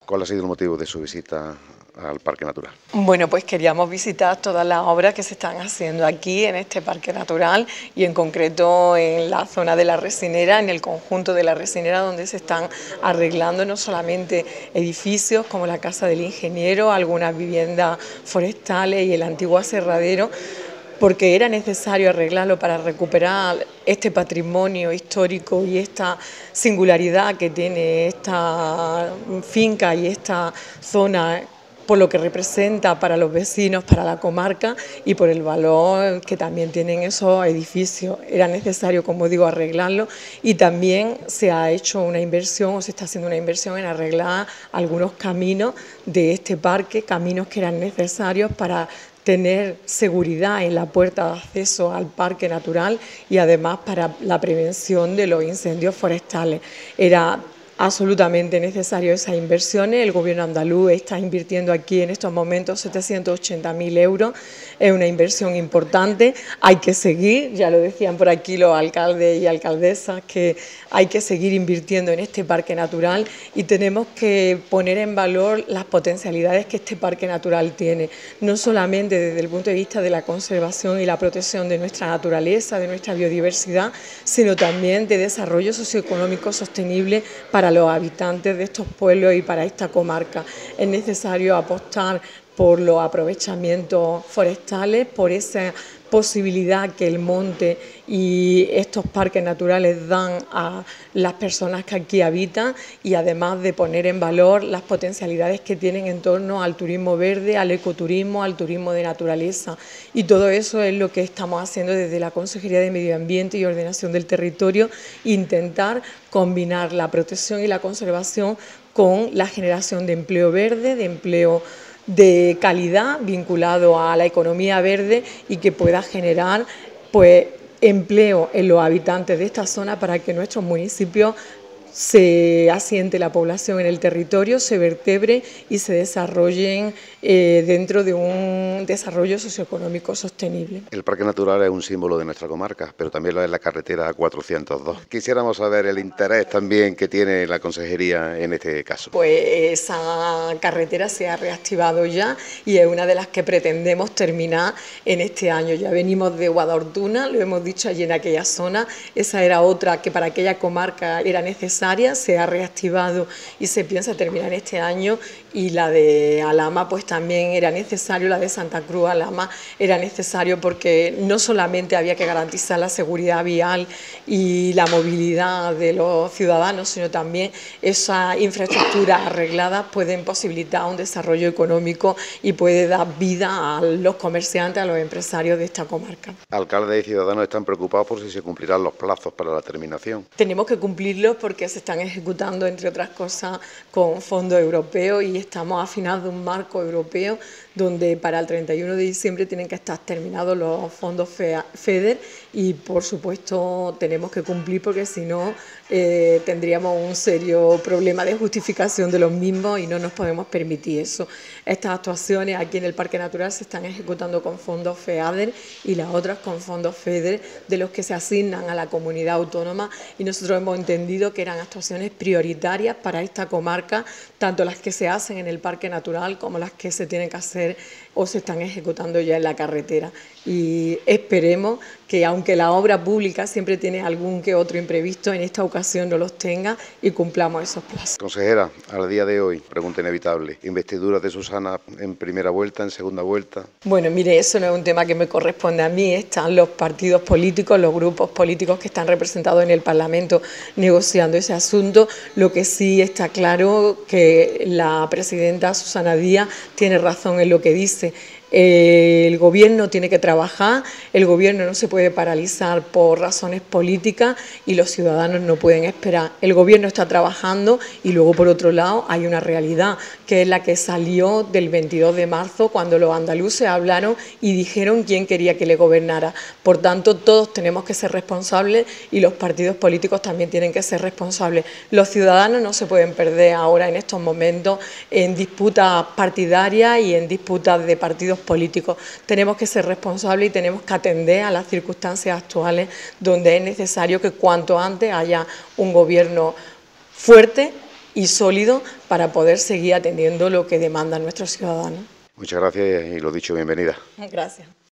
¿Cuál ha sido el motivo de su visita al Parque Natural? Bueno, pues queríamos visitar todas las obras que se están haciendo aquí en este Parque Natural y en concreto en la zona de la Resinera, en el conjunto de la Resinera, donde se están arreglando no solamente edificios como la Casa del Ingeniero, algunas viviendas forestales y el antiguo aserradero, porque era necesario arreglarlo para recuperar este patrimonio histórico y esta singularidad que tiene esta finca y esta zona, por lo que representa para los vecinos, para la comarca y por el valor que también tienen esos edificios. Era necesario, como digo, arreglarlo y también se ha hecho una inversión o se está haciendo una inversión en arreglar algunos caminos de este parque, caminos que eran necesarios para tener seguridad en la puerta de acceso al parque natural y además para la prevención de los incendios forestales. Era absolutamente necesario esas inversiones. El gobierno andaluz está invirtiendo aquí en estos momentos 780.000 euros, es una inversión importante, hay que seguir, ya lo decían por aquí los alcaldes y alcaldesas, que hay que seguir invirtiendo en este parque natural y tenemos que poner en valor las potencialidades que este parque natural tiene, no solamente desde el punto de vista de la conservación y la protección de nuestra naturaleza, de nuestra biodiversidad, sino también de desarrollo socioeconómico sostenible para los habitantes de estos pueblos y para esta comarca. Es necesario apostar por los aprovechamientos forestales, por esa posibilidad que el monte y estos parques naturales dan a las personas que aquí habitan y además de poner en valor las potencialidades que tienen en torno al turismo verde, al ecoturismo, al turismo de naturaleza. Y todo eso es lo que estamos haciendo desde la Consejería de Medio Ambiente y Ordenación del Territorio, intentar combinar la protección y la conservación con la generación de empleo verde, de empleo de calidad vinculado a la economía verde y que pueda generar pues empleo en los habitantes de esta zona para que nuestros municipios se asiente la población en el territorio, se vertebre y se desarrollen dentro de un desarrollo socioeconómico sostenible. El Parque Natural es un símbolo de nuestra comarca, pero también lo es la carretera A402. Quisiéramos saber el interés también que tiene la Consejería en este caso. Pues esa carretera se ha reactivado ya y es una de las que pretendemos terminar en este año. Ya venimos de Guadalhortuna, lo hemos dicho allí en aquella zona, esa era otra que para aquella comarca era necesaria, se ha reactivado y se piensa terminar este año, y la de Alhama pues también era necesario, la de Santa Cruz Alhama era necesario porque no solamente había que garantizar la seguridad vial y la movilidad de los ciudadanos, sino también esas infraestructuras arregladas pueden posibilitar un desarrollo económico y puede dar vida a los comerciantes, a los empresarios de esta comarca. Alcaldes y ciudadanos están preocupados por si se cumplirán los plazos para la terminación. Tenemos que cumplirlos porque se están ejecutando, entre otras cosas, con fondos europeos y estamos afinando un marco europeo donde para el 31 de diciembre tienen que estar terminados los fondos FEDER y, por supuesto, tenemos que cumplir porque si no tendríamos un serio problema de justificación de los mismos y no nos podemos permitir eso. Estas actuaciones aquí en el Parque Natural se están ejecutando con fondos FEADER y las otras con fondos FEDER, de los que se asignan a la comunidad autónoma, y nosotros hemos entendido que eran actuaciones prioritarias para esta comarca, tanto las que se hacen en el Parque Natural como las que se tienen que hacer o se están ejecutando ya en la carretera. Y esperemos que, aunque la obra pública siempre tiene algún que otro imprevisto, en esta ocasión no los tenga y cumplamos esos plazos. Consejera, al día de hoy, pregunta inevitable, ¿investidura de Susana en primera vuelta, en segunda vuelta? Bueno, mire, eso no es un tema que me corresponde a mí, están los partidos políticos, los grupos políticos que están representados en el Parlamento negociando ese asunto. Lo que sí está claro que la presidenta Susana Díaz tiene razón en lo que dice. El gobierno tiene que trabajar, el gobierno no se puede paralizar por razones políticas y los ciudadanos no pueden esperar. El gobierno está trabajando y luego, por otro lado, hay una realidad que es la que salió del 22 de marzo cuando los andaluces hablaron y dijeron quién quería que le gobernara. Por tanto, todos tenemos que ser responsables y los partidos políticos también tienen que ser responsables. Los ciudadanos no se pueden perder ahora en estos momentos en disputas partidarias y en disputas de partidos políticos. Tenemos que ser responsables y tenemos que atender a las circunstancias actuales donde es necesario que cuanto antes haya un gobierno fuerte y sólido para poder seguir atendiendo lo que demandan nuestros ciudadanos. Muchas gracias y lo dicho, bienvenida. Gracias.